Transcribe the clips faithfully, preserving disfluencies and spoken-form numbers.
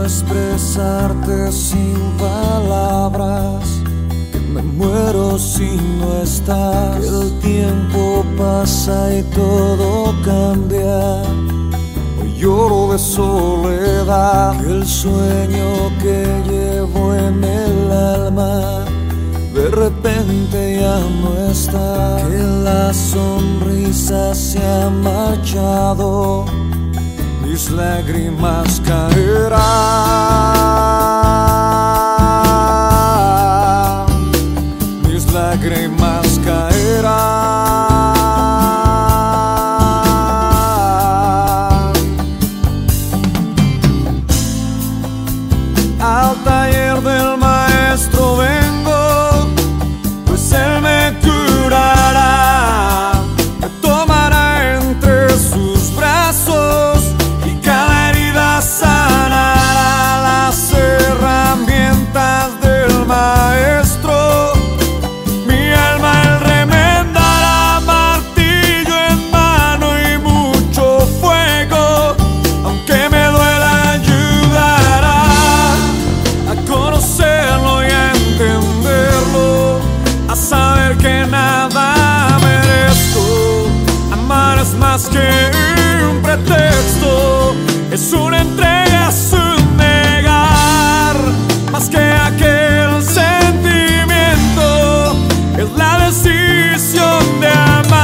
expresarte sin palabras, que me muero si no estás, que el tiempo pasa y todo cambia. Hoy lloro de soledad, que el sueño que llevo en el alma de repente ya no está, que la sonrisa se ha marchado, mis lágrimas caerán, mis lágrimas caerán. Al taller del maestro vengo, pues él me curará, me tomará entre sus brazos y cada herida sanará. Las herramientas del maestro, mi alma él remendará, martillo en mano y mucho fuego, aunque me duela ayudará a conocerlo y a entenderlo, a saber que nada merezco. Amar es más que un pretexto, es una entrega, es un negar, más que aquel sentimiento, es la decisión de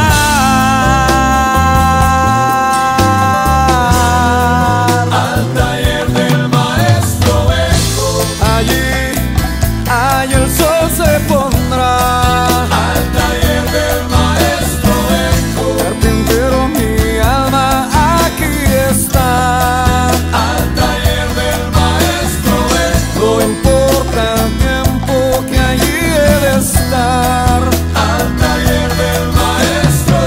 amar. Al taller del maestro vengo, allí, allí el sol se pondrá. Al taller del maestro vengo, carpintero mi alma aquí está. Al taller del maestro vengo, no importa el tiempo que allí he de estar. Al taller del maestro.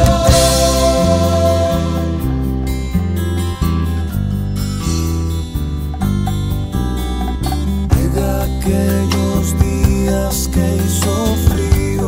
De aquellos días que hizo frío,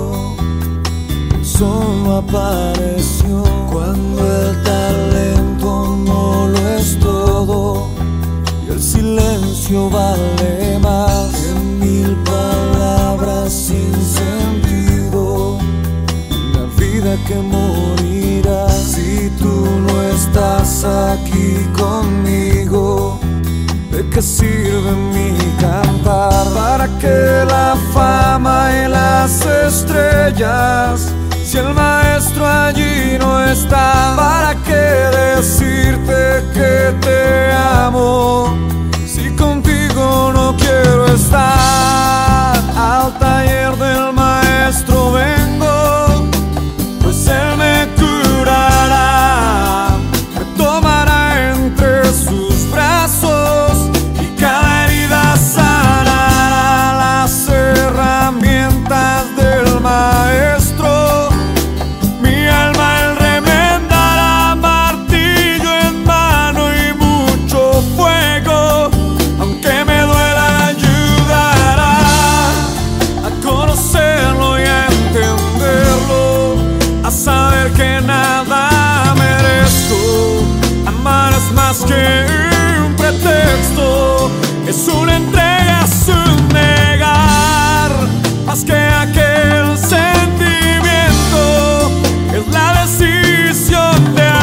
solo apareció cuando el talento no lo es todo y el silencio vale más que mil palabras sin sentido, una vida que morirá. Si tú no estás aquí conmigo, ¿de qué sirve mi cantar? ¿Para qué la fama y las estrellas si el maestro allí no está? ¿Para qué decirte que te amo si contigo no quiero estar? Al taller del maestro vengo, pues él me curará, me tomará entre sus brazos y cada herida sanará. Las herramientas del maestro, mi alma él remendará, martillo en mano y mucho fuego, aunque me duela ayudará a conocerlo y a entenderlo, a saber que nada merezco. Amar es más que un pretexto, es una entrega, es un negar, más que aquel sentimiento, es la decisión de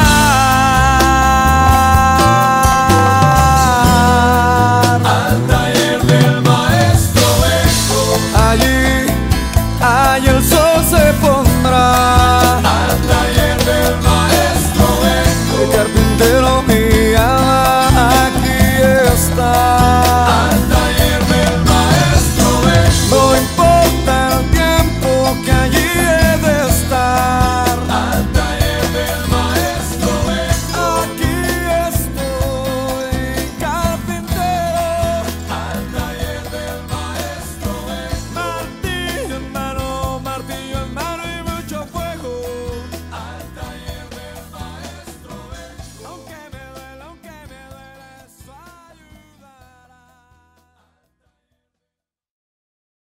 amar. Al taller del maestro vengo, allí, allí el